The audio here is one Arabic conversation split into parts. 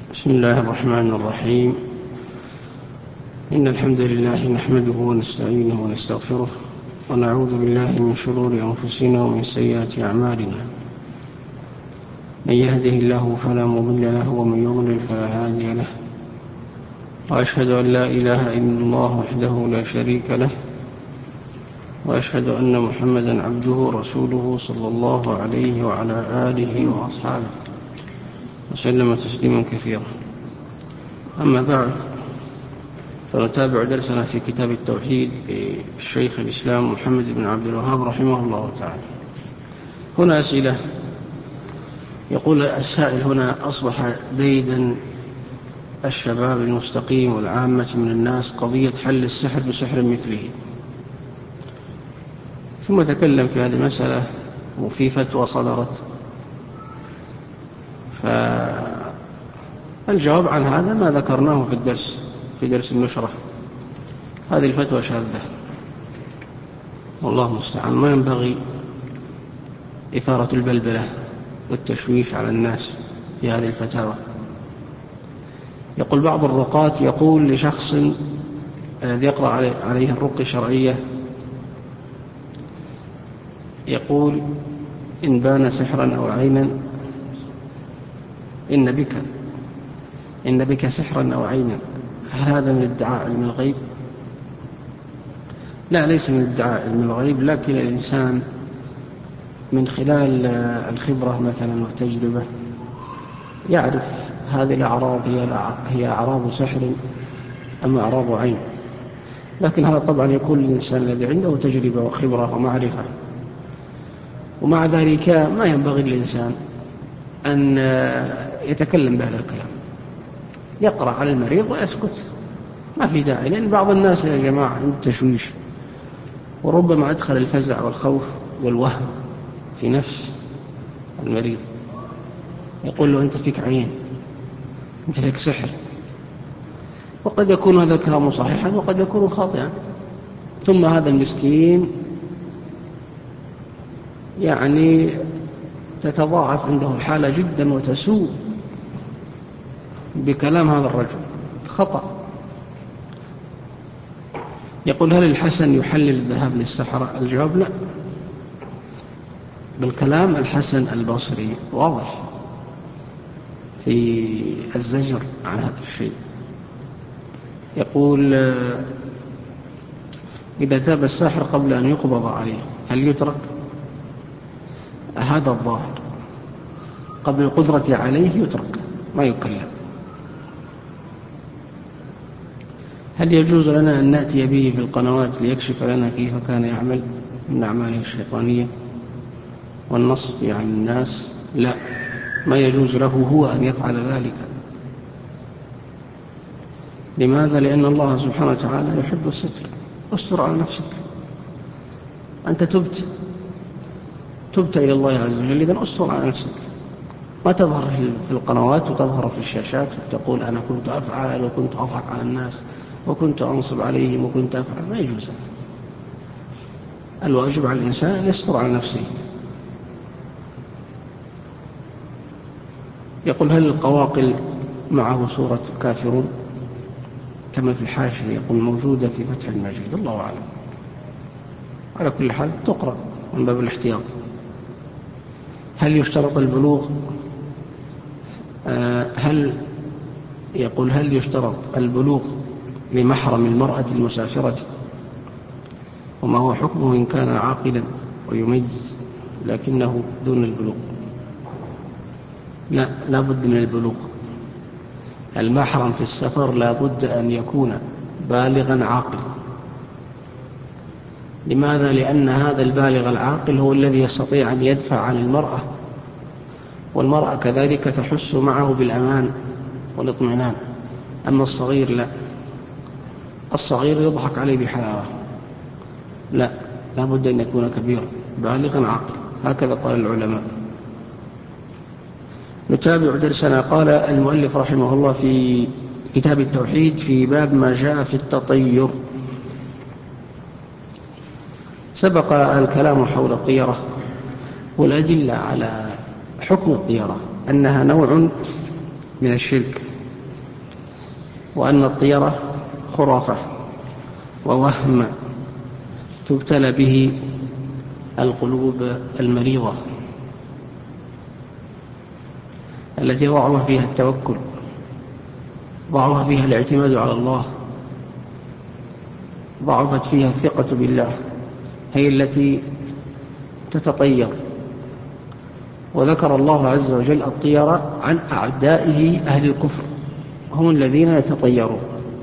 بسم الله الرحمن الرحيم. إن الحمد لله نحمده ونستعينه ونستغفره ونعوذ بالله من شرور أنفسنا ومن سيئات أعمالنا. من يهده الله فلا مضل له ومن يضلل فلا هادي له، وأشهد أن لا إله إلا الله وحده لا شريك له، وأشهد أن محمدا عبده ورسوله صلى الله عليه وعلى آله وأصحابه وسلم تسليما كثيرا. أما بعد، فنتابع درسنا في كتاب التوحيد للشيخ الإسلام محمد بن عبد الوهاب رحمه الله تعالى. هنا أسئلة. يقول السائل هنا: أصبح ديدا الشباب المستقيم والعامة من الناس قضية حل السحر بسحر مثله. ثم تكلم في هذه المسألة وفي فتوى صدرت، فالجواب عن هذا ما ذكرناه في درس النشرة. هذه الفتوى شاذة والله المستعان. ما ينبغي إثارة البلبلة والتشويش على الناس في هذه الفتاوى. يقول بعض الرقاة يقول لشخص الذي يقرأ عليه الرقية الشرعية، يقول: إن بان سحرا أو عينا إن بك سحرا أو عينا. هل هذا من ادعاء علم الغيب؟ لا، ليس من ادعاء علم الغيب، لكن الإنسان من خلال الخبرة مثلا والتجربة يعرف هذه الأعراض هي أعراض سحر أم أعراض عين. لكن هذا طبعا يكون الإنسان الذي عنده تجربة وخبرة ومعرفة. ومع ذلك ما ينبغي للإنسان أن يتكلم بهذا الكلام، يقرأ على المريض ويسكت، ما في داعي. لأن بعض الناس يا جماعة عنده تشويش، وربما أدخل الفزع والخوف والوهم في نفس المريض، يقول له: أنت فيك عين، أنت فيك سحر. وقد يكون هذا الكلام صحيحا وقد يكون خاطئا. ثم هذا المسكين يعني تتضاعف عنده الحالة جدا وتسوء بكلام هذا الرجل، خطأ. يقول: هل الحسن يحلل الذهاب للسحرة؟ الجواب: لا. بالكلام الحسن البصري واضح في الزجر عن هذا الشيء. يقول: إذا تاب الساحر قبل أن يقبض عليه هل يترك؟ هذا الظاهر، قبل القدرة عليه يترك، ما يكلم. هل يجوز لنا أن نأتي به في القنوات ليكشف لنا كيف كان يعمل من أعماله الشيطانية والنصب عن الناس؟ لا، ما يجوز له هو أن يفعل ذلك. لماذا؟ لأن الله سبحانه وتعالى يحب الستر. استر على نفسك، أنت تبت إلى الله عز وجل، إذن استر على نفسك. ما تظهر في القنوات وتظهر في الشاشات وتقول: أنا كنت أفعل وكنت أضحك على الناس وكنت أنصب عليهم وكنت أفعل. ما يجوز. الواجب على الإنسان أن يستر على نفسه. يقول: هل القواقل معه سورة كافرون كما في الحاشية؟ يقول: موجودة في فتح المجيد، الله أعلم. على كل حال تقرأ من باب الاحتياط. هل يشترط البلوغ؟ هل يشترط البلوغ لمحرم المرأة المسافرة؟ وما هو حكمه إن كان عاقلا ويميز لكنه دون البلوغ؟ لا بد من البلوغ. المحرم في السفر لا بد أن يكون بالغا عاقلا. لماذا؟ لأن هذا البالغ العاقل هو الذي يستطيع أن يدفع عن المرأة، والمرأة كذلك تحس معه بالأمان والاطمئنان. أما الصغير لا، الصغير يضحك عليه بحلاوة. لا بد أن يكون كبيرا بالغا عاقلا، هكذا قال العلماء. نتابع درسنا. قال المؤلف رحمه الله في كتاب التوحيد في باب ما جاء في التطير. سبق الكلام حول الطيرة والأدلة على حكم الطيرة، أنها نوع من الشرك وأن الطيرة خرافة ووهم تبتلى به القلوب المريضة التي ضعف فيها التوكل، ضعف فيها الاعتماد على الله، ضعفت فيها الثقة بالله، هي التي تتطير. وذكر الله عز وجل الطيرة عن أعدائه أهل الكفر، هم الذين يتطيرون،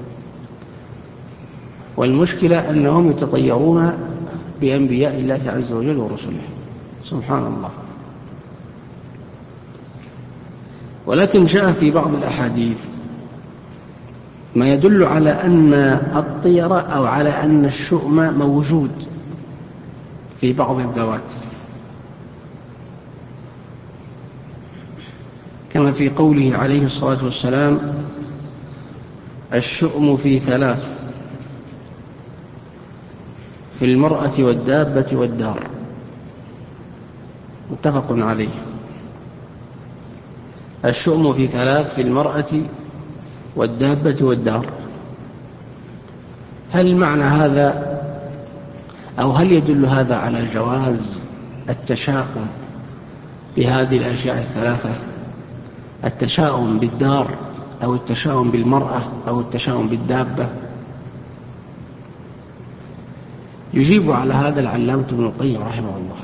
والمشكلة أنهم يتطيرون بأنبياء الله عز وجل ورسله، سبحان الله. ولكن جاء في بعض الأحاديث ما يدل على أن الطيرة أو على أن الشؤم موجود في بعض الذوات، كما في قوله عليه الصلاة والسلام: الشؤم في ثلاث: في المرأة والدابة والدار. متفق عليه. الشؤم في ثلاث: في المرأة والدابة والدار. هل معنى هذا أو هل يدل هذا على جواز التشاؤم بهذه الأشياء الثلاثة؟ التشاؤم بالدار أو التشاؤم بالمرأة أو التشاؤم بالدابة؟ يجيب على هذا العلامة ابن القيم رحمه الله،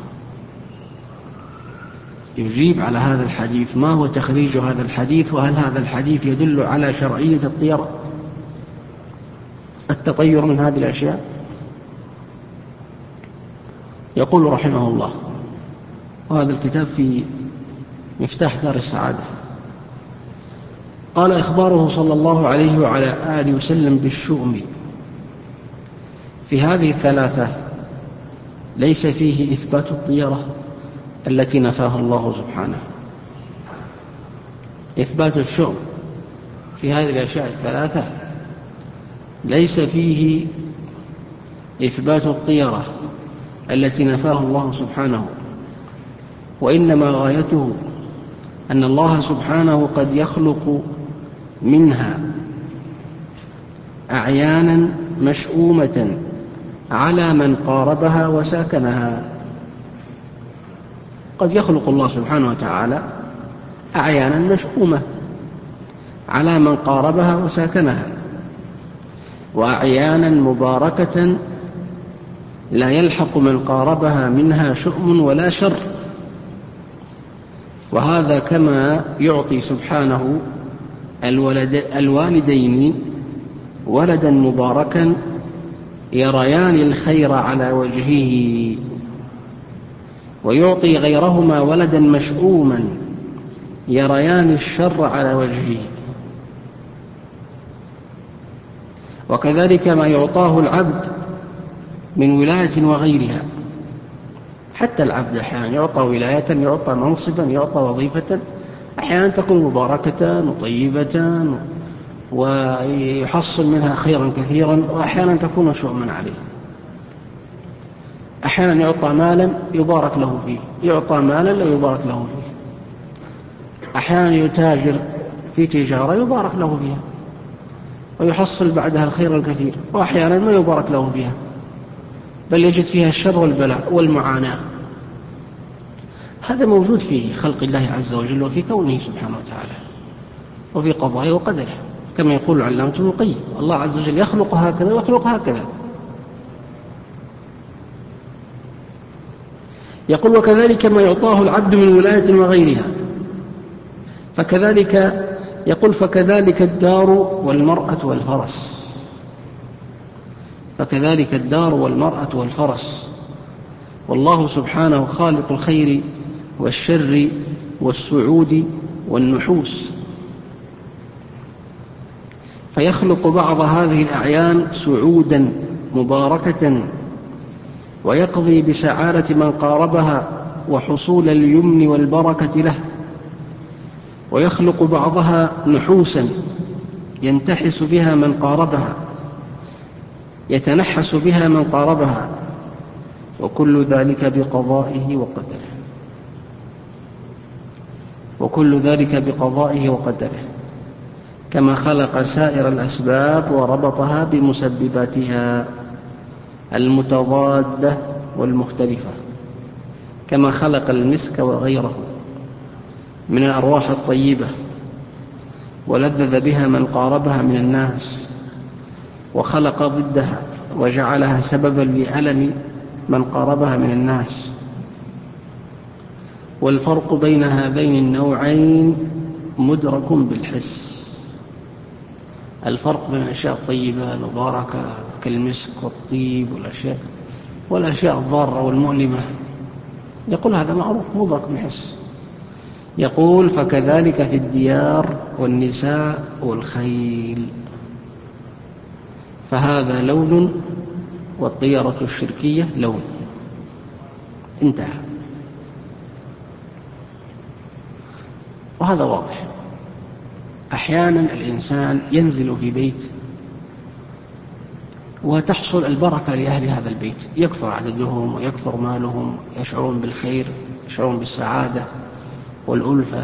يجيب على هذا الحديث. ما هو تخريج هذا الحديث؟ وهل هذا الحديث يدل على شرعية الطيرة، التطير من هذه الأشياء؟ يقول رحمه الله، وهذا الكتاب في مفتاح دار السعادة، قال: إخباره صلى الله عليه وعلى آله وسلم بالشؤم في هذه الثلاثة ليس فيه إثبات الطيرة التي نفاها الله سبحانه. إثبات الشؤم في هذه الأشياء الثلاثة ليس فيه إثبات الطيرة التي نفاها الله سبحانه، وإنما غايته أن الله سبحانه قد يخلق منها أعيانا مشؤومة على من قاربها وساكنها. قد يخلق الله سبحانه وتعالى أعيانا مشؤومة على من قاربها وساكنها، وأعيانا مباركة لا يلحق من قاربها منها شؤم ولا شر. وهذا كما يعطي سبحانه الوالدين ولدا مباركا يريان الخير على وجهه، ويعطي غيرهما ولدا مشؤوما يريان الشر على وجهه. وكذلك ما يعطاه العبد من ولاية وغيرها. حتى العبد أحيانا يعطى ولاية، يعطى منصبا، يعطى وظيفة، أحيانا تكون مباركة وطيبة ويحصل منها خيرا كثيرا، وأحيانا تكون شؤما عليه. أحيانا يعطى مالا يبارك له فيه، يعطى مالا لا يبارك له فيه. أحيانا يتاجر في تجارة يبارك له فيها ويحصل بعدها الخير الكثير، وأحيانا ما يبارك له فيها بل يجد فيها الشر والبلاء والمعاناة. هذا موجود في خلق الله عز وجل وفي كونه سبحانه وتعالى وفي قضائه وقدره، كما يقول العلامة ابن القيم: الله عز وجل يخلق هكذا ويخلق هكذا. يقول: وكذلك ما يعطاه العبد من ولاية وغيرها، فكذلك يقول: فكذلك الدار والمرأة والفرس. فكذلك الدار والمرأة والفرس. والله سبحانه خالق الخير والشر والسعود والنحوس، فيخلق بعض هذه الأعيان سعودا مباركة ويقضي بسعادة من قاربها وحصول اليمن والبركة له، ويخلق بعضها نحوسا ينتحس بها من قاربها، يتنحس بها من قاربها، وكل ذلك بقضائه وقدره. وكل ذلك بقضائه وقدره. كما خلق سائر الأسباب وربطها بمسبباتها المتضادة والمختلفة، كما خلق المسك وغيره من الأرواح الطيبة ولذذ بها من قاربها من الناس، وخلق ضدها وجعلها سببا لألم من قاربها من الناس. والفرق بين هذين النوعين مدرك بالحس. الفرق بين الأشياء الطيبة المباركة كالمسك والطيب والأشياء الضارة والمؤلمة، يقول هذا معروف مدرك بالحس. يقول فكذلك في الديار والنساء والخيل، فهذا لون والطيرة الشركية لون، انتهى. وهذا واضح. أحيانا الإنسان ينزل في بيت وتحصل البركة لأهل هذا البيت، يكثر عددهم ويكثر مالهم، يشعرون بالخير، يشعرون بالسعادة والألفة،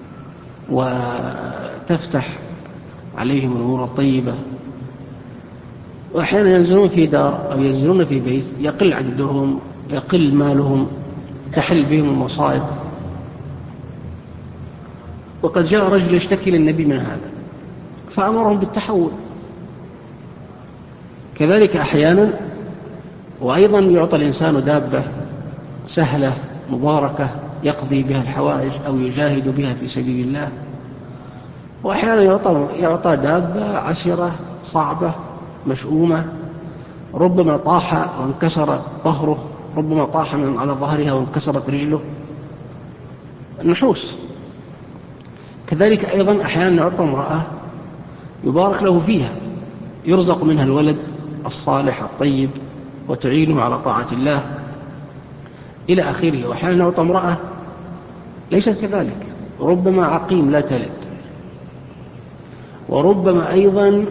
وتفتح عليهم الأمور الطيبة. وأحيانا ينزلون في دار أو ينزلون في بيت يقل عددهم، يقل مالهم، تحل بهم المصائب. وقد جاء رجل يشتكي للنبي من هذا فأمرهم بالتحول. كذلك أحيانا، وأيضا يعطى الإنسان دابة سهلة مباركة يقضي بها الحوائج أو يجاهد بها في سبيل الله، وأحيانا يعطى دابة عسرة صعبة مشؤومة، ربما طاح وانكسر ظهره، ربما طاح من على ظهرها وانكسرت رجله، النحوس. كذلك أيضا أحيانا يعطى امرأة يبارك له فيها، يرزق منها الولد الصالح الطيب وتعينه على طاعة الله إلى آخره. وأحيانا يعطى امرأة ليست كذلك، ربما عقيم لا تلد، وربما أيضا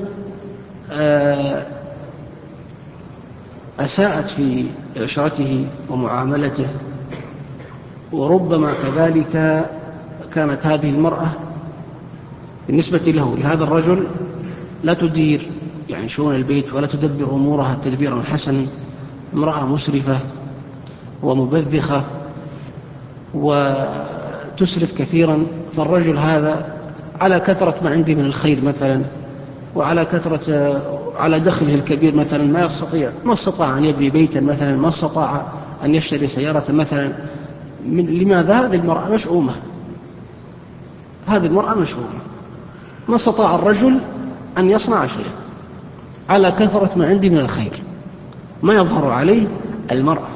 أساءت في عشرته ومعاملته، وربما كذلك كانت هذه المرأة بالنسبة له لهذا الرجل لا تدير يعني شؤون البيت ولا تدبر أمورها تدبيرا حسنا، امرأة مسرفة ومبذخة وتسرف كثيرا. فالرجل هذا على كثرة ما عنده من الخير مثلا، وعلى كثرة على دخله الكبير مثلا ما استطاع أن يبني بيتا مثلا، ما استطاع أن يشتري سيارة مثلا. لماذا؟ هذه المرأة مشؤومة، هذه المرأة مشؤومة، ما استطاع الرجل أن يصنع شيئا على كثرة ما عنده من الخير، ما يظهر عليه المرأة.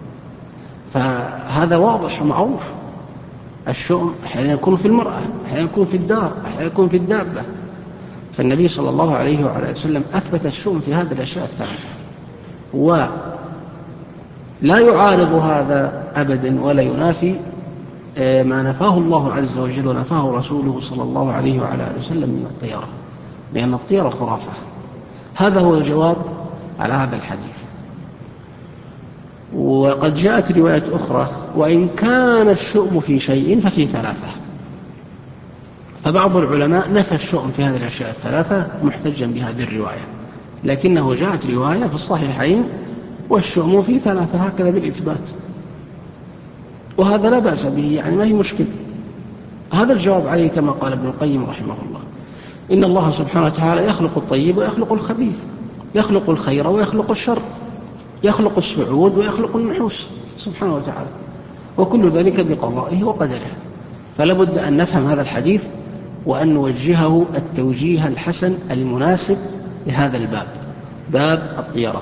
فهذا واضح ومعروف. الشؤم أحيانا يكون في المرأة، أحيانا يكون في الدار، أحيانا يكون في الدابة. فالنبي صلى الله عليه وعلى وسلم أثبت الشؤم في هذه الأشياء الثلاثة، ولا يعارض هذا أبدا ولا ينافي ما نفاه الله عز وجل ونفاه رسوله صلى الله عليه وعلى وسلم من الطيرة، لأن الطيرة خرافة. هذا هو الجواب على هذا الحديث. وقد جاءت رواية أخرى: وإن كان الشؤم في شيء ففي ثلاثة. فبعض العلماء نفى الشؤم في هذه الأشياء الثلاثة محتجا بهذه الرواية، لكنه جاءت رواية في الصحيحين والشؤم في ثلاثة هكذا بالإثبات، وهذا لا بأس به، يعني ما هي مشكل. هذا الجواب عليه كما قال ابن القيم رحمه الله: إن الله سبحانه وتعالى يخلق الطيب ويخلق الخبيث، يخلق الخير ويخلق الشر، يخلق السعود ويخلق النحوس سبحانه وتعالى، وكل ذلك بقضائه وقدره. فلا بد أن نفهم هذا الحديث وأن نوجهه التوجيه الحسن المناسب لهذا الباب، باب الطيرة.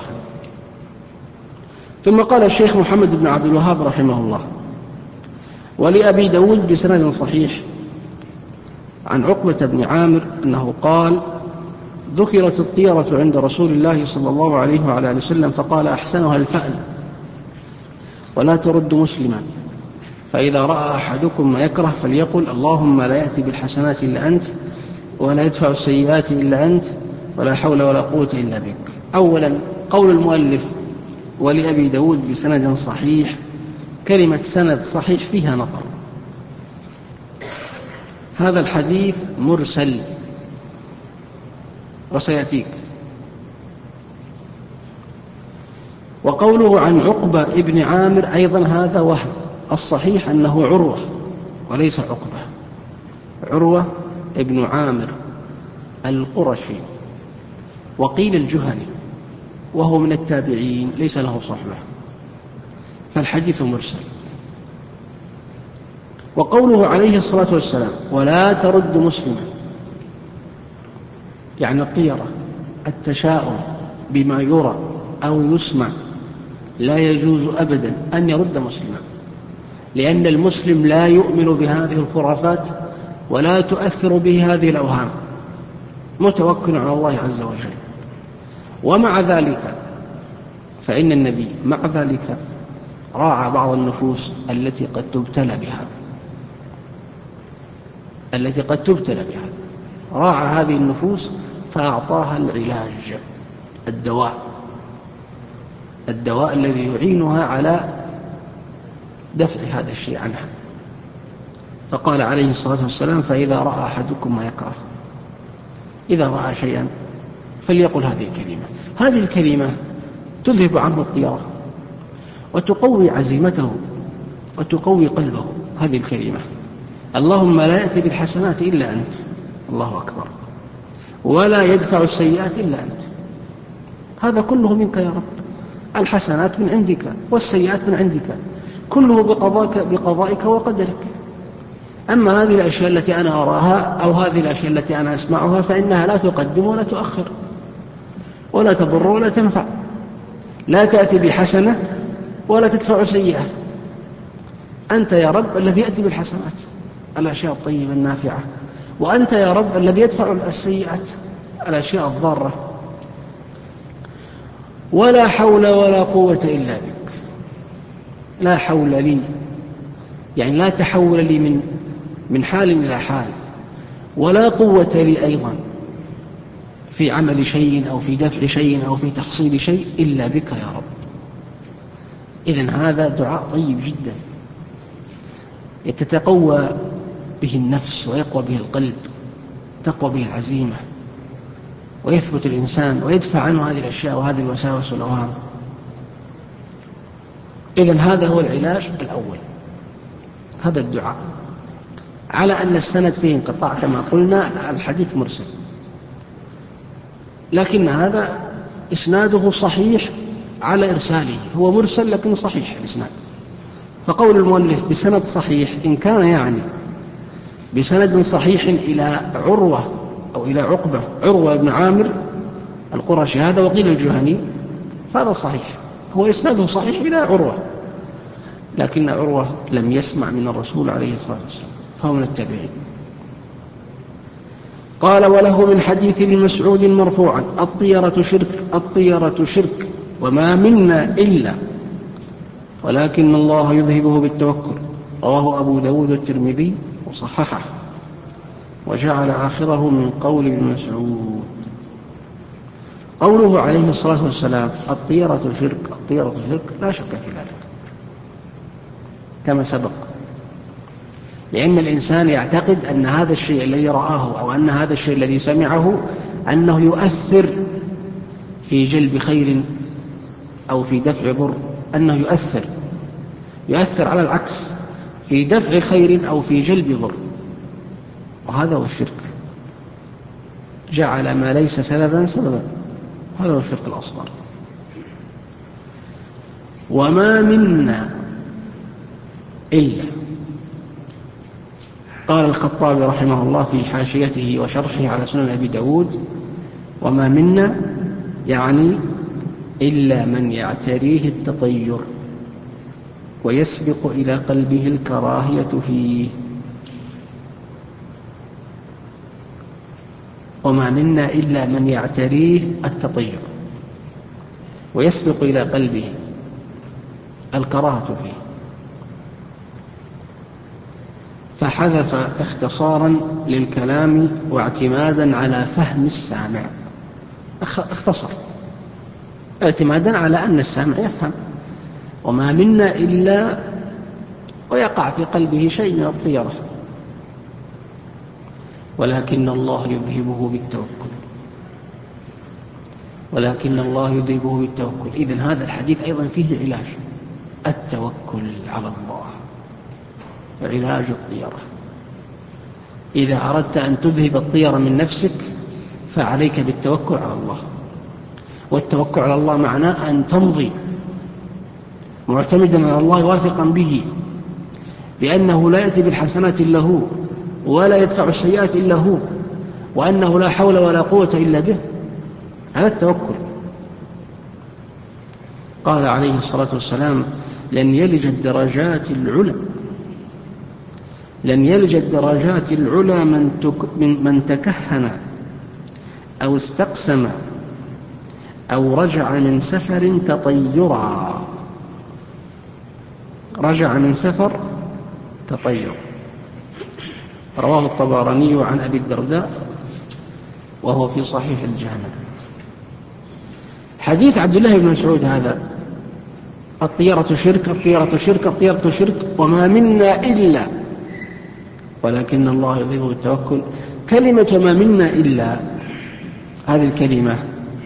ثم قال الشيخ محمد بن عبد الوهاب رحمه الله: ولأبي داود بسند صحيح عن عقبة بن عامر أنه قال: ذكرت الطيرة عند رسول الله صلى الله عليه وعلى وسلم فقال: أحسنها الفأل، ولا ترد مسلما، فإذا رأى أحدكم ما يكره فليقل: اللهم لا يأتي بالحسنات إلا أنت، ولا يدفع السيئات إلا أنت، ولا حول ولا قوة إلا بك. أولا، قول المؤلف ولأبي داود بسند صحيح، كلمة سند صحيح فيها نظر. هذا الحديث مرسل، وسيأتيك. وقوله عن عقبة ابن عامر أيضا هذا وهم، الصحيح أنه عروة وليس عقبة، عروة ابن عامر القرشي، وقيل الجهني، وهو من التابعين ليس له صحبة، فالحديث مرسل. وقوله عليه الصلاة والسلام ولا ترد مسلما، يعني الطيرة، التشاؤم بما يرى أو يسمع، لا يجوز أبدا أن يرد مسلما، لأن المسلم لا يؤمن بهذه الخرافات ولا تؤثر به هذه الأوهام، متوكل على الله عز وجل. ومع ذلك فإن النبي مع ذلك راعى بعض النفوس التي قد تبتلى بهذا، راعى هذه النفوس فأعطاها العلاج، الدواء الذي يعينها على دفع هذا الشيء عنها. فقال عليه الصلاة والسلام فإذا رأى أحدكم ما يكره، إذا رأى شيئا فليقل هذه الكلمة، هذه الكلمة تذهب عنه الطيرة وتقوي عزيمته وتقوي قلبه. هذه الكلمة اللهم لا يأتي بالحسنات إلا أنت، الله أكبر، ولا يدفع السيئات إلا أنت، هذا كله منك يا رب، الحسنات من عندك والسيئات من عندك، كله بقضائك وقدرك. أما هذه الأشياء التي أنا أراها أو هذه الأشياء التي أنا أسمعها فإنها لا تقدم ولا تؤخر ولا تضر ولا تنفع، لا تأتي بحسنة ولا تدفع سيئة. أنت يا رب الذي يأتي بالحسنات، الأشياء الطيبة النافعة، وأنت يا رب الذي يدفع السيئات، الأشياء الضارة. ولا حول ولا قوة إلا بك، لا حول لي يعني لا تحول لي من حال إلى حال، ولا قوة لي أيضا في عمل شيء أو في دفع شيء أو في تحصيل شيء إلا بك يا رب. إذن هذا دعاء طيب جدا يتتقوى به النفس ويقوى به القلب، تقوى به العزيمة، ويثبت الإنسان ويدفع عنه هذه الأشياء وهذه الوساوس والأوهام. إذن هذا هو العلاج الأول، هذا الدعاء، على أن السند فيه انقطاع كما قلنا، الحديث مرسل، لكن هذا إسناده صحيح على إرساله، هو مرسل لكن صحيح الإسناد. فقول المؤلف بسند صحيح إن كان يعني بسند صحيح إلى عروة أو إلى عروة بن عامر القرشي هذا، وقيل الجهني، فهذا صحيح، هو إسناده صحيح إلى عروة، لكن عروة لم يسمع من الرسول عليه الصلاة والسلام، فهو من التابعين. قال وله من حديث ابن مسعود مرفوعا الطيرة شرك وما منا إلا ولكن الله يذهبه بالتوكل، رواه أبو داود والترمذي وصححه، وجعل آخره من قول ابن مسعود. قوله عليه الصلاة والسلام الطيرة شرك لا شك في ذلك كما سبق، لأن الإنسان يعتقد أن هذا الشيء الذي رآه أو أن هذا الشيء الذي سمعه أنه يؤثر في جلب خير أو في دفع ضر، أنه يؤثر على العكس في دفع خير أو في جلب ضر، وهذا هو الشرك، جعل ما ليس سببا، هذا هو الشرك الأصغر. وما منا إلا، قال الخطابي رحمه الله في حاشيته وشرحه على سنن أبي داود وما منا يعني إلا من يعتريه التطير ويسبق إلى قلبه الكراهية فيه. وما منا إلا من يعتريه التطير ويسبق إلى قلبه الكراهة فيه. فحذف اختصارا للكلام واعتمادا على فهم السامع، اختصر اعتمادا على أن السامع يفهم. وما منا إلا ويقع في قلبه شيء من الطيرة، ولكن الله يذهبه بالتوكل. ولكن الله يذهبه بالتوكل. إذن هذا الحديث أيضا فيه علاج التوكل على الله وعلاج الطيرة. إذا أردت أن تذهب الطيرة من نفسك فعليك بالتوكل على الله. والتوكل على الله معناه أن تمضي معتمدا على الله واثقا به بأنه لا يأتي بالحسنات إلا هو ولا يدفع السيئات إلا هو وأنه لا حول ولا قوة إلا به. هذا التوكل. قال عليه الصلاة والسلام لن يلج الدرجات العلى من تكهن أو استقسم أو رجع من سفر تطيرا. رجع من سفر تطير. رواه الطبراني عن أبي الدرداء وهو في صحيح الجامع. حديث عبد الله بن مسعود هذا الطيرة شرك، الطيرة شرك، الطيرة شرك، وما منا إلا ولكن الله يذهب بالتوكل. كلمة وما منا إلا هذه الكلمة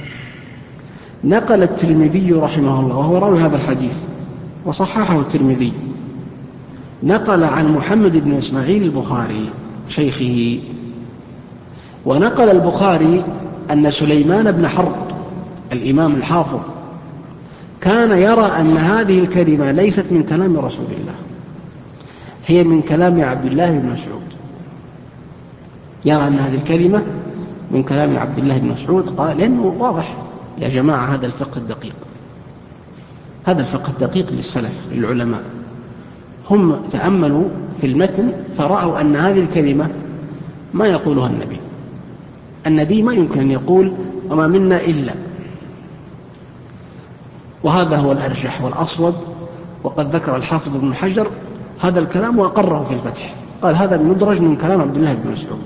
نقل الترمذي رحمه الله وهو راوي هذا الحديث وصححه الترمذي، نقل عن محمد بن إسماعيل البخاري شيخه، ونقل البخاري أن سليمان بن حرب الإمام الحافظ كان يرى أن هذه الكلمة ليست من كلام رسول الله، هي من كلام عبد الله بن مسعود. يرى أن هذه الكلمة من كلام عبد الله بن مسعود. قال لأنه واضح يا جماعة هذا الفقه الدقيق، هذا الفقه الدقيق للسلف للعلماء. هم تأملوا في المتن فرأوا أن هذه الكلمة ما يقولها النبي ما يمكن أن يقول وما منا إلا، وهذا هو الأرجح والأصوب. وقد ذكر الحافظ ابن حجر هذا الكلام وأقره في الفتح، قال هذا مدرج من كلام عبد الله بن مسعود.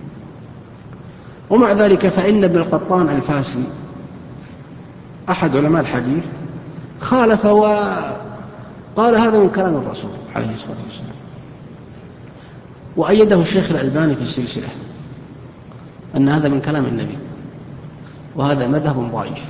ومع ذلك فإن ابن القطان الفاسي أحد علماء الحديث خالف وقال هذا من كلام الرسول عليه الصلاة والسلام، وأيده الشيخ الألباني في السلسلة أن هذا من كلام النبي، وهذا مذهب ضعيف.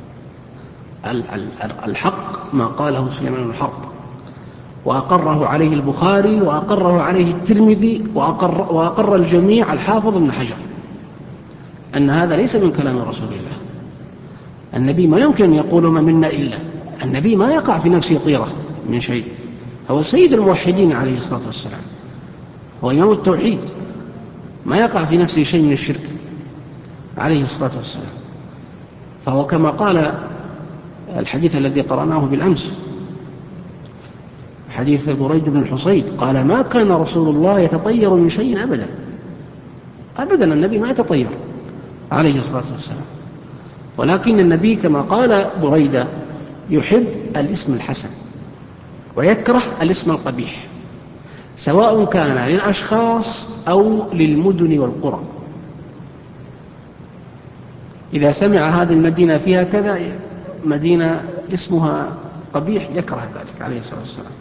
الحق ما قاله سليمان بن حرب وأقره عليه البخاري وأقره عليه الترمذي وأقر الجميع الحافظ ابن حجر أن هذا ليس من كلام رسول الله. النبي ما يمكن أن يقول ما منا إلا، النبي ما يقع في نفسه طيرة من شيء، هو سيد الموحدين عليه الصلاة والسلام، هو إمام التوحيد، ما يقع في نفسه شيء من الشرك عليه الصلاة والسلام. فهو كما قال الحديث الذي قرأناه بالأمس، حديث بريد بن الحصيد، قال ما كان رسول الله يتطير من شيء أبدا أبدا، النبي ما يتطير عليه الصلاة والسلام، ولكن النبي كما قال بريدة يحب الاسم الحسن ويكره الاسم القبيح، سواء كان للأشخاص أو للمدن والقرى. إذا سمع هذه المدينة فيها كذا مدينة اسمها قبيح يكره ذلك عليه الصلاة والسلام.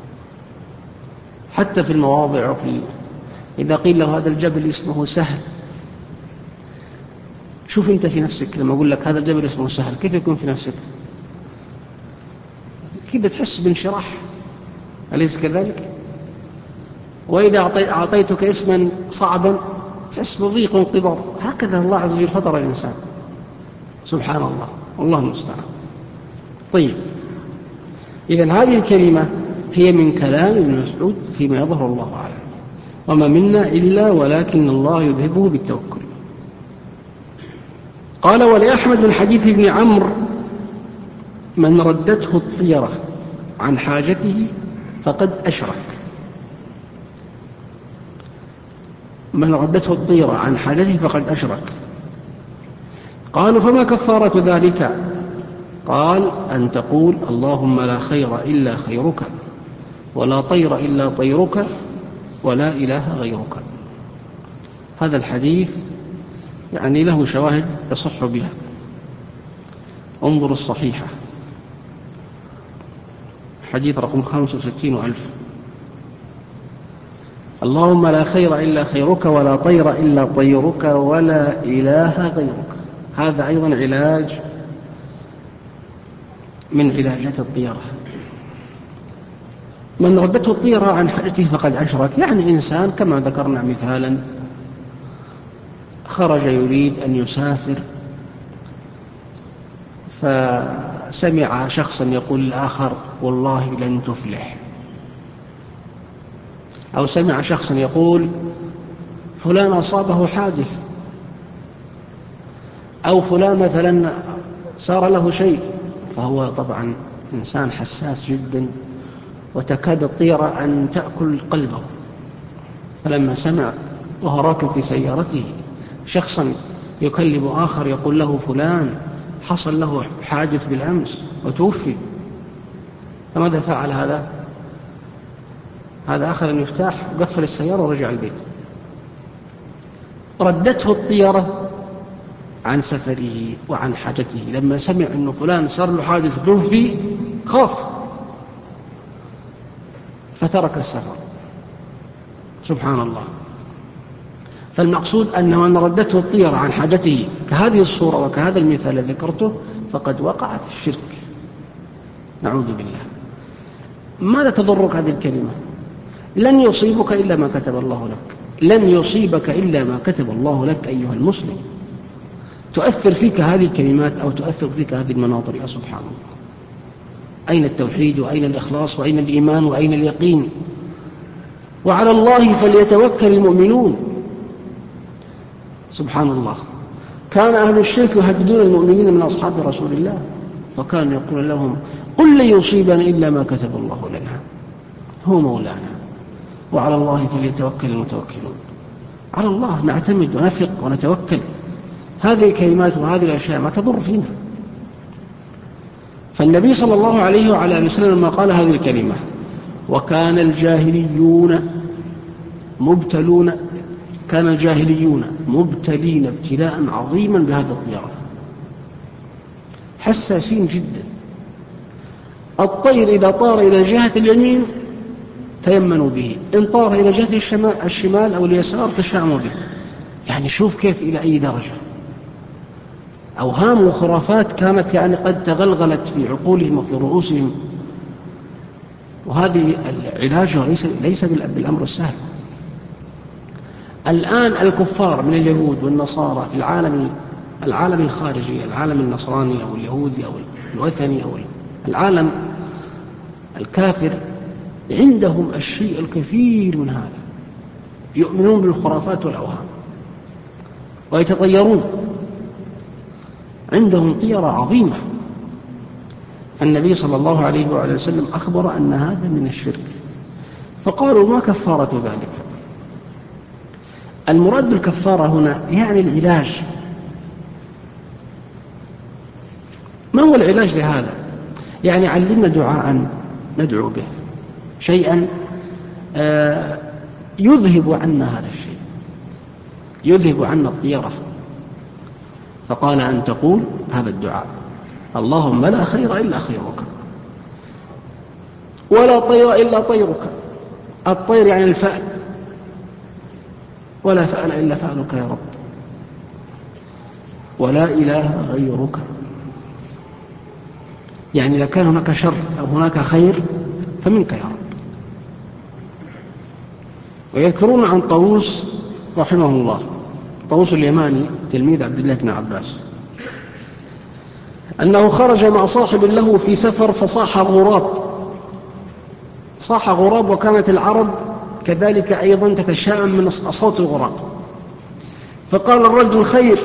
حتى في المواضع إذا قيل له هذا الجبل اسمه سهل، شوف أنت في نفسك لما أقول لك هذا الجبل اسمه سهل كيف يكون في نفسك؟ كده تحس بانشراح، أليس كذلك؟ وإذا أعطيتك اسما صعبا تحس بضيق وانقباض. هكذا الله عز وجل فطر الإنسان، سبحان الله، والله المستعان. طيب، إذن هذه الكلمة هي من كلام ابن مسعود فيما يظهر الله أعلم، وما منا إلا ولكن الله يذهبه بالتوكل. قال ولأحمد من حديث ابن عمرو من ردته الطيرة عن حاجته فقد أشرك. من ردته الطيرة عن حاجته فقد أشرك. قالوا فما كفارة ذلك؟ قال أن تقول اللهم لا خير إلا خيرك ولا طير إلا طيرك ولا إله غيرك. هذا الحديث يعني له شواهد يصح بها. انظر الصحيحة حديث رقم 65,000. اللهم لا خير إلا خيرك ولا طير إلا طيرك ولا إله غيرك. هذا أيضا علاج من علاجة الطيرة. من ردته الطيرة عن حاجته فقد أشرك، يعني إنسان كما ذكرنا مثالا خرج يريد أن يسافر، فسمع شخصا يقول الآخر والله لن تفلح، أو سمع شخصا يقول فلان أصابه حادث، أو فلان مثلا صار له شيء، فهو طبعا إنسان حساس جدا وتكاد الطيرة أن تأكل قلبه. فلما سمع وهو راكب في سيارته شخصا يكلم آخر يقول له فلان حصل له حادث بالأمس وتوفي، فماذا فعل هذا؟ هذا أخذ المفتاح وقفل السيارة ورجع البيت. ردته الطيرة عن سفره وعن حاجته، لما سمع أنه فلان صار له حادث توفي خاف فترك السفر. سبحان الله. فالمقصود أن من ردته الطيرة عن حاجته كهذه الصورة وكهذا المثال الذي ذكرته فقد وقع في الشرك، نعوذ بالله. ماذا تضرك هذه الكلمة؟ لن يصيبك إلا ما كتب الله لك، لن يصيبك إلا ما كتب الله لك أيها المسلم. تؤثر فيك هذه الكلمات أو تؤثر فيك هذه المناظر، يا سبحان الله. أين التوحيد وأين الإخلاص وأين الإيمان وأين اليقين؟ وعلى الله فليتوكل المؤمنون. سبحان الله. كان أهل الشرك يهددون المؤمنين من أصحاب رسول الله، فكان يقول لهم قل لن يصيبنا إلا ما كتب الله لنا، هو مولانا وعلى الله فليتوكل المتوكلون. على الله نعتمد ونثق ونتوكل. هذه الكلمات وهذه الأشياء ما تضر فينا. فالنبي صلى الله عليه وعلى آله وسلم لما قال هذه الكلمة وكان الجاهليون مبتلون، كان الجاهليون مبتلين ابتلاء عظيما بهذا الطيرة، حساسين جدا. الطير إذا طار إلى جهة اليمين تيمنوا به، إن طار إلى جهة الشمال أو اليسار تشاءموا به. يعني شوف كيف إلى أي درجة. أوهام وخرافات كانت يعني قد تغلغلت في عقولهم وفي رؤوسهم، وهذه العلاج ليس بالأمر السهل. الآن الكفار من اليهود والنصارى في العالم الخارجي، العالم النصراني أو اليهودي أو الوثني أو العالم الكافر، عندهم الشيء الكثير من هذا، يؤمنون بالخرافات والأوهام ويتطيرون، عندهم طيرة عظيمة. فالنبي صلى الله عليه وآله وسلم أخبر أن هذا من الشرك، فقالوا ما كفارة ذلك؟ المراد بالكفارة هنا يعني العلاج. ما هو العلاج لهذا؟ يعني علمنا دعاء ندعو به، شيئا يذهب عنا هذا الشيء، يذهب عنا الطيرة. فقال أن تقول هذا الدعاء اللهم لا خير إلا خيرك ولا طير إلا طيرك. الطير يعني الفأل، ولا فأل إلا فألك يا رب، ولا إله غيرك. يعني إذا كان هناك شر أو هناك خير فمنك يا رب. ويذكرون عن طاووس رحمه الله، طاووس اليماني تلميذ عبد الله بن عباس، أنه خرج مع صاحب له في سفر فصاح غراب، صاح غراب، وكانت العرب كذلك أيضا تتشائم من صوت الغراب. فقال الرجل خير،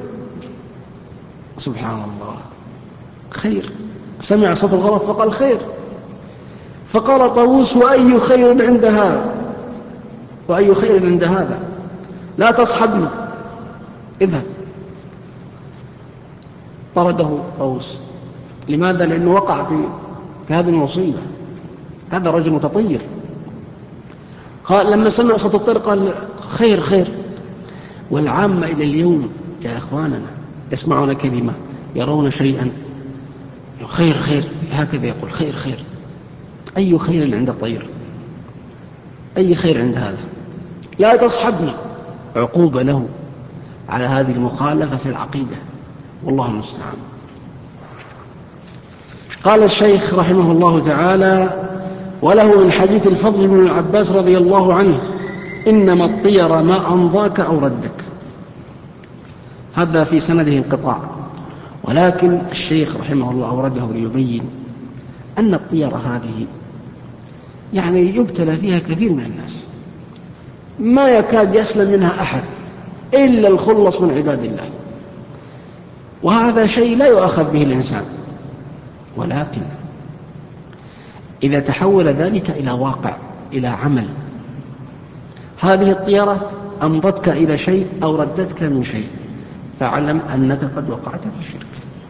سبحان الله، خير، سمع صوت الغراب فقال خير. فقال طاووس وأي خير عند هذا، وأي خير عند هذا، لا تصحبني، اذهب. طرده طاووس. لماذا؟ لأنه وقع في هذه المصيبة، هذا رجل متطير. قال لما سمع صوت الطير قال خير خير. والعامة إلى اليوم يا إخواننا يسمعون كلمة يرون شيئا خير خير، هكذا يقول خير خير. أي خير عند الطير؟ أي خير عند هذا؟ لا تصحبني، عقوبة له على هذه المخالفة في العقيدة، والله المستعان. قال الشيخ رحمه الله تعالى: وله من حديث الفضل بن العباس رضي الله عنه: إنما الطير ما أمضاك أو ردك. هذا في سنده انقطاع، ولكن الشيخ رحمه الله أورده ليبين أن الطيرة هذه يعني يبتلى فيها كثير من الناس، ما يكاد يسلم منها أحد إلا الخلص من عباد الله، وهذا شيء لا يؤخذ به الإنسان. ولكن إذا تحول ذلك إلى واقع، إلى عمل، هذه الطيرة أمضتك إلى شيء أو ردتك من شيء، فاعلم أنك قد وقعت في الشرك.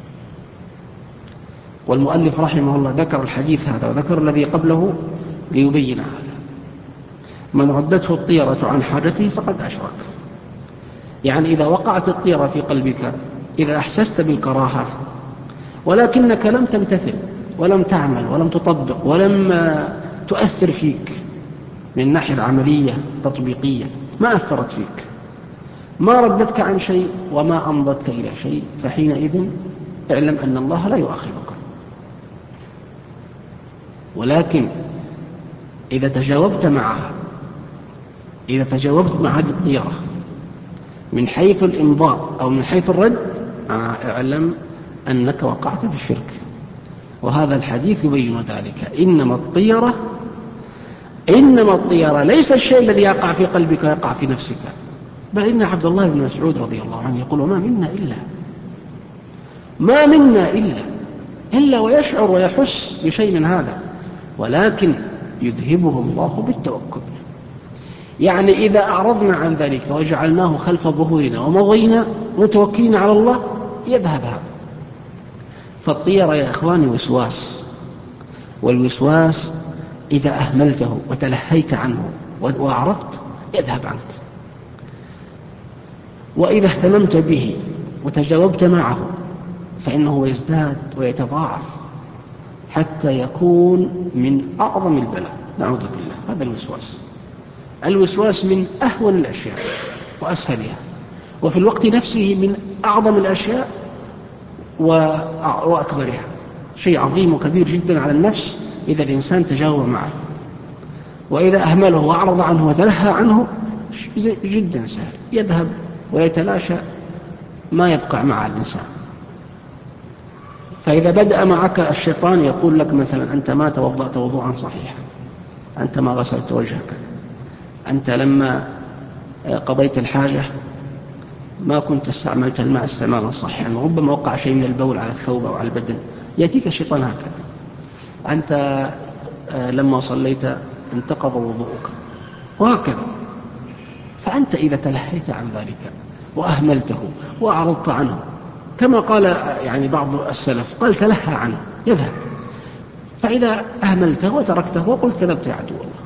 والمؤلف رحمه الله ذكر الحديث هذا وذكر الذي قبله ليبين هذا: من ردته الطيرة عن حاجته فقد أشرك. يعني إذا وقعت الطيرة في قلبك، إذا أحسست بالكراهة ولكنك لم تمتثل ولم تعمل ولم تطبق ولم تؤثر فيك من الناحية العملية التطبيقية، ما أثرت فيك، ما ردتك عن شيء وما أمضتك إلى شيء، فحينئذ اعلم أن الله لا يؤاخذك. ولكن إذا تجاوبت معها، إذا تجاوبت مع هذه الطيرة من حيث الإمضاء أو من حيث الرد، اعلم أنك وقعت في الشرك. وهذا الحديث يبين ذلك: إنما الطيرة ليس الشيء الذي يقع في قلبك ويقع في نفسك، بل إن عبد الله بن مسعود رضي الله عنه يقول: ما منا إلا ويشعر ويحس بشيء من هذا، ولكن يذهبه الله بالتوكل. يعني إذا أعرضنا عن ذلك وجعلناه خلف ظهورنا ومضينا متوكلين على الله، يذهب هذا. فالطيرة يا إخواني وسواس، والوسواس إذا أهملته وتلهيت عنه وأعرضت يذهب عنك، وإذا اهتممت به وتجاوبت معه فإنه يزداد ويتضاعف حتى يكون من أعظم البلاء، نعوذ بالله. هذا الوسواس من أهون الأشياء وأسهلها، وفي الوقت نفسه من أعظم الأشياء وأكبرها. شيء عظيم وكبير جدا على النفس إذا الإنسان تجاوب معه، وإذا أهمله وأعرض عنه وتلهى عنه جدا سهل، يذهب ويتلاشى، ما يبقى مع الإنسان. فإذا بدأ معك الشيطان يقول لك مثلا: أنت ما توضأت وضوءا صحيحا، أنت ما غسلت وجهك، أنت لما قضيت الحاجة ما كنت استعملت الماء استعمالا صحيحا، وربما وقع شيء من البول على الثوب أو على البدن، يأتيك الشيطان هكذا: أنت لما صليت انتقض وضوءك، وهكذا. فأنت إذا تلهيت عن ذلك وأهملته وأعرضت عنه، كما قال يعني بعض السلف، قال: تلهى عنه يذهب. فإذا أهملته وتركته وقلت: كذبت يا عدو الله،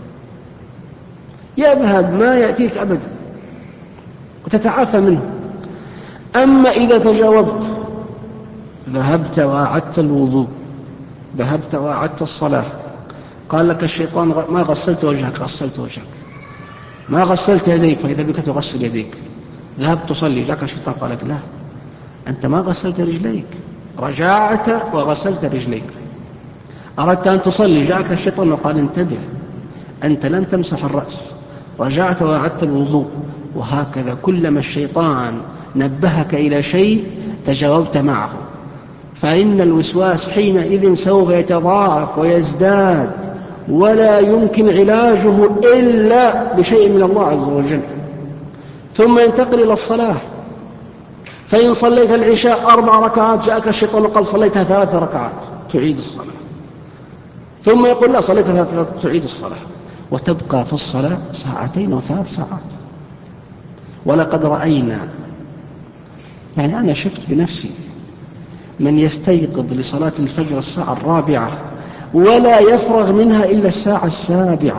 يذهب، ما يأتيك أبدا وتتعافى منه. أما إذا تجاوبت، ذهبت وأعدت الوضوء، ذهبت وأعدت الصلاة، قال لك الشيطان: ما غسلت وجهك، غسلت وجهك، ما غسلت يديك، فإذا بك تغسل يديك، ذهبت تصلي، جاءك الشيطان قال لك: لا، أنت ما غسلت رجليك، رجعت وغسلت رجليك. أردت أن تصلي، جاءك الشيطان وقال: انتبه، أنت لم تمسح الرأس، رجعت وأعدت الوضوء. وهكذا كلما الشيطان نبهك إلى شيء تجاوبت معه، فإن الوسواس حينئذ سوف يتضاعف ويزداد، ولا يمكن علاجه إلا بشيء من الله عز وجل. ثم ينتقل إلى الصلاة، فإن صليت العشاء 4 ركعات، جاءك الشيطان وقال: صليتها 3 ركعات، تعيد الصلاة. ثم يقول: لا، صليتها 3، تعيد الصلاة، وتبقى في الصلاة 2 أو 3 ساعات. ولقد رأينا، يعني أنا شفت بنفسي، من يستيقظ لصلاة الفجر 4:00 ولا يفرغ منها إلا 7:00.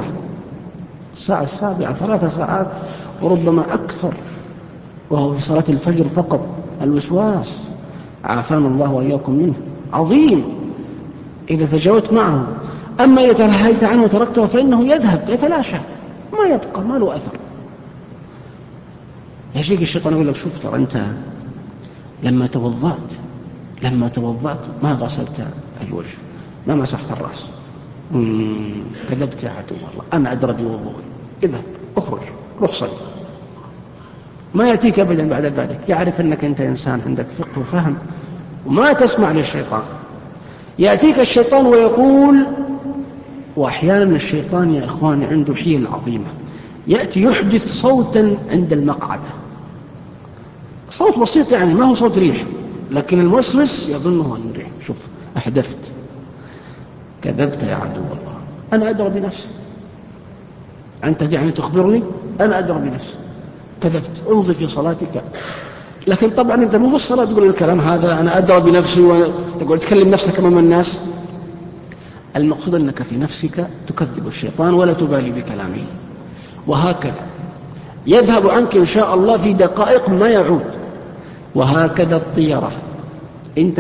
3 ساعات وربما أكثر، وهو في صلاة الفجر فقط. الوسواس عافانا الله وإياكم منه عظيم إذا تجاوزت معه. أما إذا تلهيت عنه وتركته فإنه يذهب يتلاشى، ما يبقى، ما له أثر. يجيك الشيطان يقول لك: شوف، ترى أنت لما توضأت ما غسلت الوجه، ما مسحت الرأس. كذبت يا عدو الله، أنا أدرى بوضوء. إذا اخرج روح صلي. ما يأتيك أبدا بعد ذلك، يعرف أنك أنت إنسان عندك فقه وفهم وما تسمع للشيطان. يأتيك الشيطان ويقول، وأحيانا الشيطان يا إخواني عنده حيل عظيمة، يأتي يحدث صوتا عند المقعدة، صوت بسيط يعني ما هو صوت ريح، لكن الموسوس يظنه أنه ريح. شوف أحدثت. كذبت يا عدو الله، أنا أدرى بنفسي. أنت يعني تخبرني؟ أنا أدرى بنفسي. كذبت، امضي في صلاتك. لكن طبعا أنت مو في الصلاة تقول الكلام هذا، أنا أدرى بنفسي، وتقول تكلم نفسك أمام الناس. المقصود أنك في نفسك تكذب الشيطان ولا تبالي بكلامه. وهكذا يذهب عنك إن شاء الله في دقائق ما يعود. وهكذا الطيرة، إن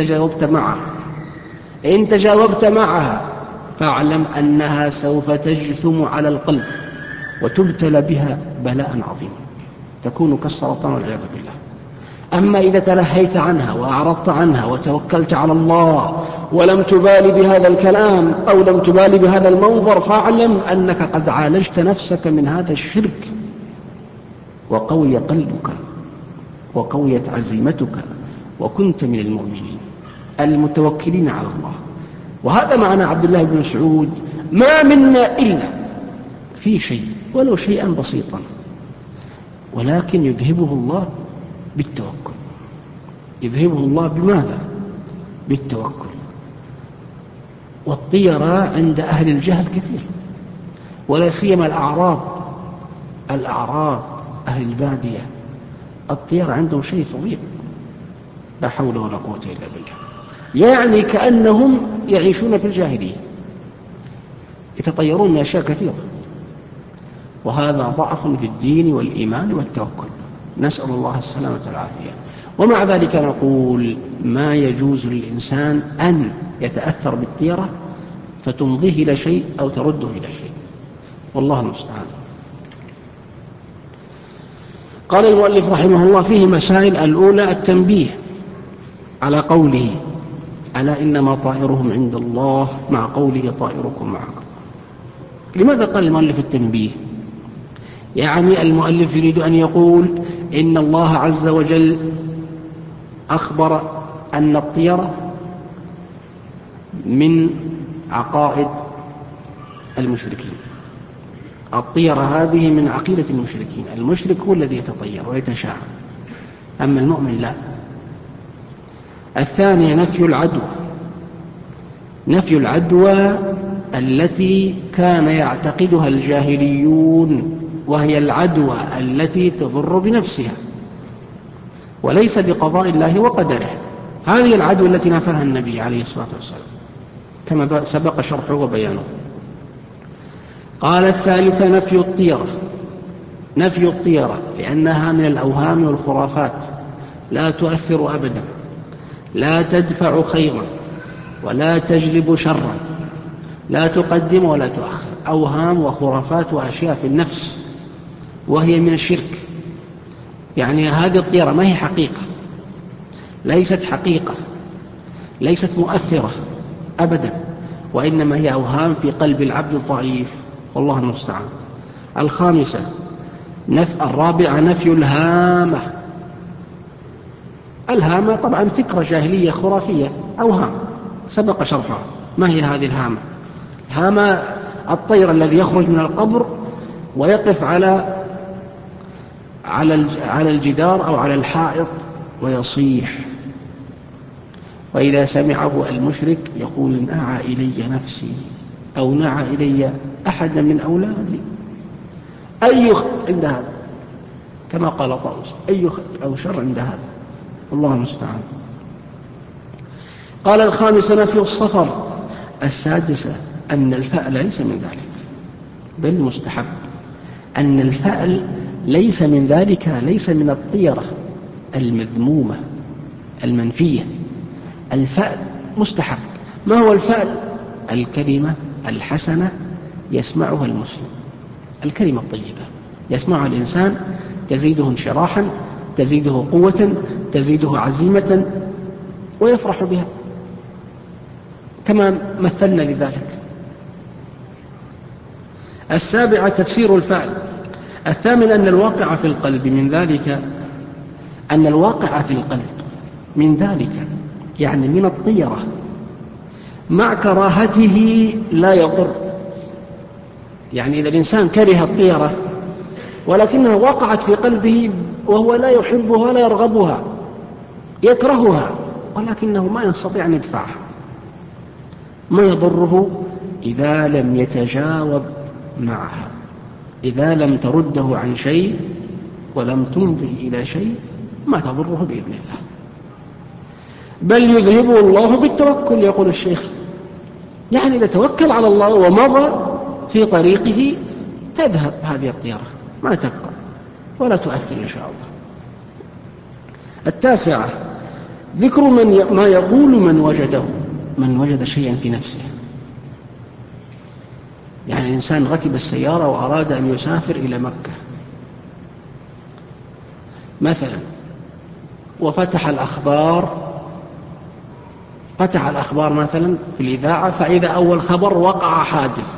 تجاوبت معها فاعلم أنها سوف تجثم على القلب وتبتلى بها بلاء عظيما، تكون كالسرطان والعياذ بالله. أما إذا تلهيت عنها وأعرضت عنها وتوكلت على الله ولم تبالي بهذا الكلام أو لم تبالي بهذا المنظر، فاعلم أنك قد عالجت نفسك من هذا الشرك، وقوي قلبك وقويت عزيمتك، وكنت من المؤمنين المتوكلين على الله. وهذا معنى عبد الله بن مسعود: ما منا إلا في شيء ولو شيئا بسيطا ولكن يذهبه الله بالتوكل. يذهبه الله بماذا؟ بالتوكل. والطيرة عند أهل الجهل كثير، ولا سيما الأعراب أهل البادية، الطيرة عندهم شيء فظيع، لا حول ولا قوة إلا بالله. يعني كأنهم يعيشون في الجاهلية، يتطيرون من أشياء كثيرة، وهذا ضعف في الدين والإيمان والتوكل، نسأل الله السلامة والعافية. ومع ذلك نقول ما يجوز للإنسان أن يتأثر بالطيرة فتمضيه إلى شيء أو ترده إلى شيء، والله المستعان. قال المؤلف رحمه الله: فيه مسائل. الأولى التنبيه على قوله: ألا إنما طائرهم عند الله، مع قوله: طائركم معكم. لماذا قال المؤلف التنبيه؟ يعني المؤلف يريد أن يقول إن الله عز وجل أخبر أن الطيرة من عقائد المشركين. الطيرة هذه من عقيدة المشركين، المشرك هو الذي يتطير ويتشاءم، أما المؤمن لا. الثانية نفي العدوى التي كان يعتقدها الجاهليون، وهي العدوى التي تضر بنفسها وليس بقضاء الله وقدره. هذه العدوى التي نفاها النبي عليه الصلاة والسلام كما سبق شرحه وبيانه. قال الثالثة نفي الطيرة لأنها من الأوهام والخرافات، لا تؤثر أبدا، لا تدفع خيرا ولا تجلب شرا، لا تقدم ولا تؤخر، أوهام وخرافات وأشياء في النفس، وهي من الشرك. يعني هذه الطيرة ما هي حقيقة، ليست حقيقة، ليست مؤثرة أبدا، وإنما هي أوهام في قلب العبد الضعيف، والله المستعان. الرابعة نفي الهامة طبعا فكرة جاهلية خرافية، أوهام سبق شرحها. ما هي هذه الهامة؟ هامة الطير الذي يخرج من القبر ويقف على الجدار أو على الحائط ويصيح، وإذا سمعه المشرك يقول: نعى إلي نفسي، أو نعى إلي أحد من أولادي. أي خير عند هذا، كما قال طاووس: أي خير أو شر عند هذا، الله المستعان. قال الخامسة نفي الصفر. السادسة أن الفأل ليس من ذلك، بل مستحب. أن الفأل ليس من ذلك، ليس من الطيرة المذمومة المنفية. الفأل مستحب. ما هو الفأل؟ الكلمة الحسنة يسمعها المسلم، الكلمة الطيبة يسمعها الإنسان، تزيده انشراحا، تزيده قوة، تزيده عزيمة، ويفرح بها. كما مثلنا لذلك. 7 تفسير الفعل. 8 أن الواقع في القلب من ذلك، أن الواقع في القلب من ذلك يعني من الطيرة مع كراهته لا يضر. يعني إذا الإنسان كره الطيرة ولكنها وقعت في قلبه وهو لا يحبها ولا يرغبها، يكرهها، ولكنه ما يستطيع أن يدفعها، ما يضره إذا لم يتجاوب معها، إذا لم ترده عن شيء ولم تمضي إلى شيء ما تضره بإذن الله، بل يذهبه الله بالتوكل. يقول الشيخ يعني إذا توكل على الله ومضى في طريقه تذهب هذه الطيرة، ما تبقى ولا تؤثر إن شاء الله. 9 ذكر ما يقول من وجد شيئا في نفسه. يعني الإنسان ركب السيارة وأراد أن يسافر إلى مكة مثلا، وفتح الأخبار مثلا في الإذاعة، فإذا أول خبر وقع حادث.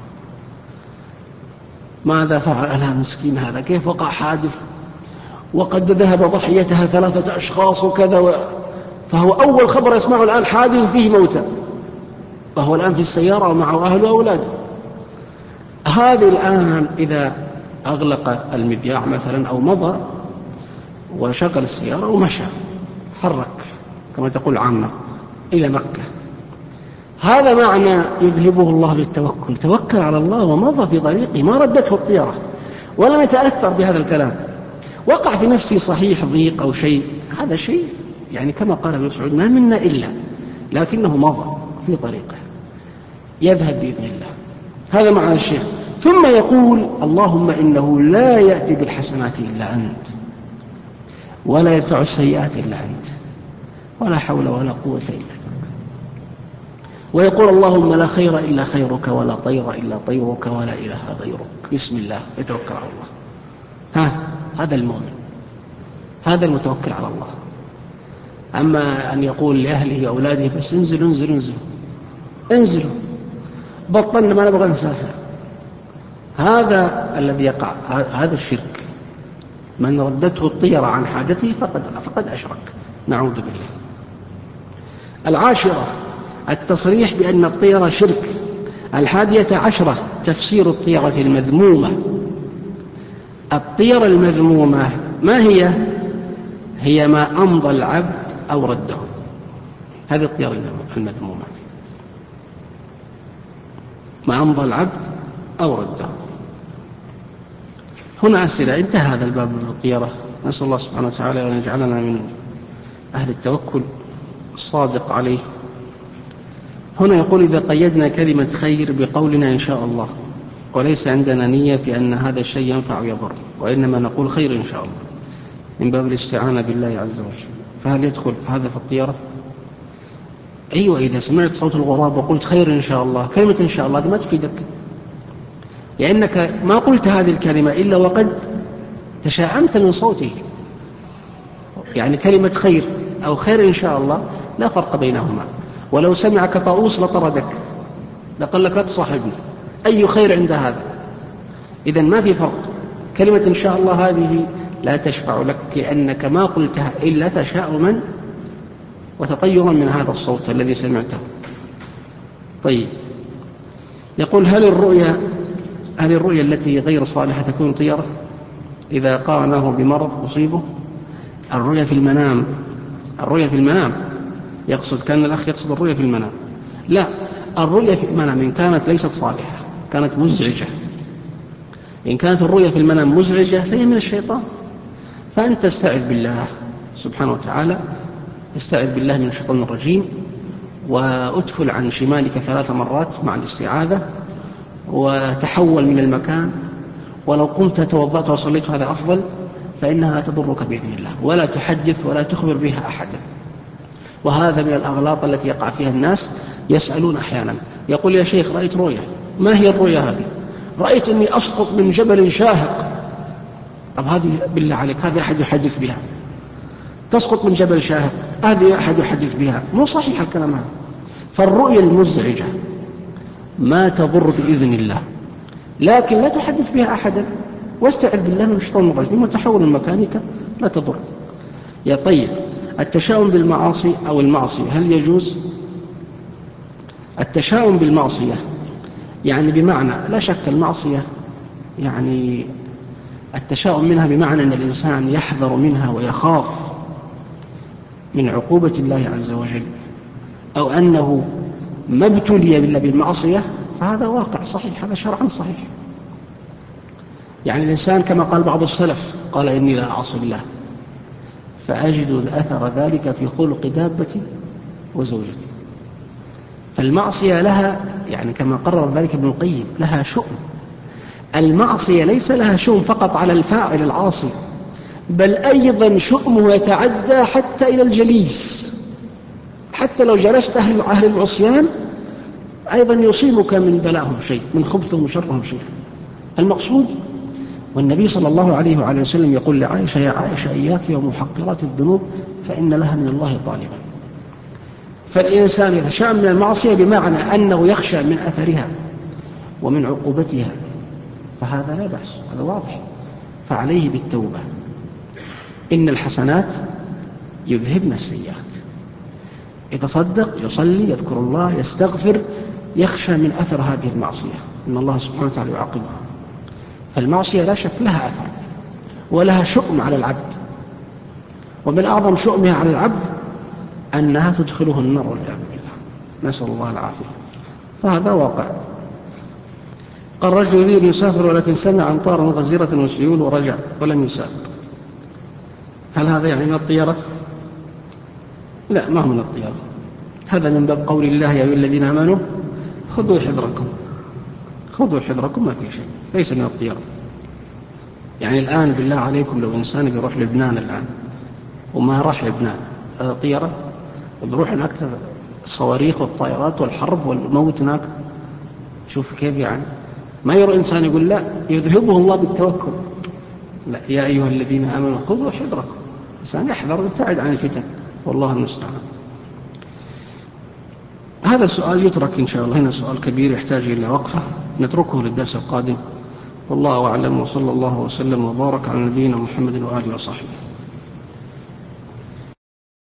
ماذا فعل أنا مسكين هذا؟ كيف وقع حادث وقد ذهب ضحيتها 3 أشخاص وكذا فهو أول خبر يسمعه الآن حادث فيه موتى، وهو الآن في السيارة ومعه أهله وأولاده. هذه الآن إذا أغلق المذياع مثلا أو مضى وشغل السيارة ومشى حرك كما تقول عامة إلى مكة، هذا معنى يذهبه الله بالتوكل. توكل على الله ومضى في طريقه، ما ردته الطيرة ولم يتأثر بهذا الكلام. وقع في نفسه صحيح ضيق أو شيء، هذا شيء يعني كما قال ابن مسعود ما منا إلا، لكنه مضى في طريقه يذهب بإذن الله. هذا معنى الشيخ. ثم يقول اللهم إنه لا يأتي بالحسنات إلا أنت ولا يدفع السيئات إلا أنت ولا حول ولا قوة إلا بك. ويقول اللهم لا خير إلا خيرك ولا طير إلا طيرك ولا إله غيرك. بسم الله يتوكل على الله. هذا المؤمن، هذا المتوكل على الله. أما أن يقول لأهله وأولاده بس انزلوا بطلنا ما نبغى نسافر، هذا الذي يقع، هذا الشرك. من ردته الطيرة عن حاجته فقد أشرك، نعوذ بالله. 10 التصريح بأن الطيرة شرك. 11 تفسير الطيرة المذمومة. الطيرة المذمومة ما هي؟ هي ما أمضى العبد أو رده، هذه الطيرة المذمومة، ما أمضى العبد أو رده. هنا أسئلة. انتهى هذا الباب من الطيرة. نسأل الله سبحانه وتعالى أن يجعلنا من أهل التوكل الصادق عليه. هنا يقول إذا قيدنا كلمة خير بقولنا إن شاء الله وليس عندنا نية في أن هذا الشيء ينفع ويضر، وإنما نقول خير إن شاء الله من باب الاستعانة بالله عز وجل، فهل يدخل هذا في الطيرة؟ أيوة، إذا سمعت صوت الغراب وقلت خير إن شاء الله، كلمة إن شاء الله ما تفيدك، لأنك ما قلت هذه الكلمة إلا وقد تشاءمت من صوته. يعني كلمة خير أو خير إن شاء الله لا فرق بينهما. ولو سمعك طاووس لطردك، لقال لك لا تصاحبني، أي خير عند هذا؟ إذن ما في فرق. كلمة إن شاء الله هذه لا تشفع لك، لأنك ما قلتها إلا تشاؤما وتطيرا من هذا الصوت الذي سمعته. طيب، يقول هل الرؤيا التي غير صالحة تكون طيرة إذا قارناه بمرض أصيبه؟ الرؤيا في المنام يقصد، كان الأخ يقصد الرؤيا في المنام. لا، الرؤيا في المنام إن كانت ليست صالحة كانت مزعجة، إن كانت الرؤيا في المنام مزعجة فهي من الشيطان، فأنت استعذ بالله سبحانه وتعالى، استعذ بالله من الشيطان الرجيم، وأتفل عن شمالك 3 مرات مع الاستعاذة، وتحول من المكان، ولو قمت توضأت وصليت هذا أفضل، فإنها تضرك بإذن الله، ولا تحدث ولا تخبر بها أحدا. وهذا من الأغلاط التي يقع فيها الناس، يسألون أحيانا يقول يا شيخ رأيت رؤيا. ما هي الرؤيا هذه؟ رأيت أني أسقط من جبل شاهق. طب هذه بالله عليك هذه أحد يحدث بها؟ تسقط من جبل شاهق هذه أحد يحدث بها؟ مو صحيح الكلام هذا. فالرؤيا المزعجة ما تضر بإذن الله، لكن لا تحدث بها أحدا، واستعذ بالله من الشيطان الرجيم، وتحول المكانك لا تضر. يا طيب، التشاؤم بالمعاصي أو المعصية هل يجوز؟ التشاؤم بالمعصية يعني بمعنى، لا شك المعصية يعني التشاؤم منها بمعنى أن الإنسان يحذر منها ويخاف من عقوبة الله عز وجل، أو أنه ما ابتلي إلا بالمعصية، فهذا واقع صحيح، هذا شرعا صحيح. يعني الإنسان كما قال بعض السلف، قال إني لا أعصي الله فأجد أثر ذلك في خلق دابتي وزوجتي. فالمعصية لها يعني كما قرر ذلك ابن القيم لها شؤم. المعصية ليس لها شؤم فقط على الفاعل العاصي، بل أيضا شؤمه يتعدى حتى إلى الجليس. حتى لو جلست أهل العصيان أيضا يصيبك من بلاهم شيء، من خبثهم وشرهم شيء. المقصود، والنبي صلى الله عليه وعلى وسلم يقول لعائشة: يا عائشة إياك ومحقرات الذنوب فإن لها من الله طالبا. فالإنسان يتشاءم من المعصية بمعنى أنه يخشى من أثرها ومن عقوبتها، فهذا لا بأس، هذا واضح. فعليه بالتوبة. إن الحسنات يذهبن السيئات. يتصدق، يصلي، يذكر الله، يستغفر، يخشى من أثر هذه المعصية، إن الله سبحانه وتعالى يعاقبها. فالمعصية لا شك لها أثر ولها شؤم على العبد، ومن أعظم شؤمها على العبد أنها تدخله النار والعياذ بالله، نسأل الله العافية. فهذا واقع. قال: رجل يريد أن يسافر ولكن سمع أمطارا غزيرة وسيول ورجع ولم يسافر، هل هذا يعني من الطيرة؟ لا، ما هو من الطيرة، هذا من باب قول الله: يا أيها الذين آمنوا خذوا حذركم. خذوا حذركم، ما في شيء، ليس من الطيرة. يعني الآن بالله عليكم لو إنسان بيروح لبنان الآن وما راح لبنان، هذا طيرة؟ بيروح هناك الصواريخ والطائرات والحرب والموت هناك، شوف كيف يعني. ما يرى إنسان يقول لا، يذهبه الله بالتوكل. لا، يا أيها الذين آمنوا خذوا حذركم. إنسان يحذر ويبتعد عن الفتن، والله المستعان. هذا السؤال يترك إن شاء الله، هنا سؤال كبير يحتاج إلى وقفة، نتركه للدرس القادم. والله أعلم، وصلى الله وسلم وبارك على نبينا محمد وآله وصحبه.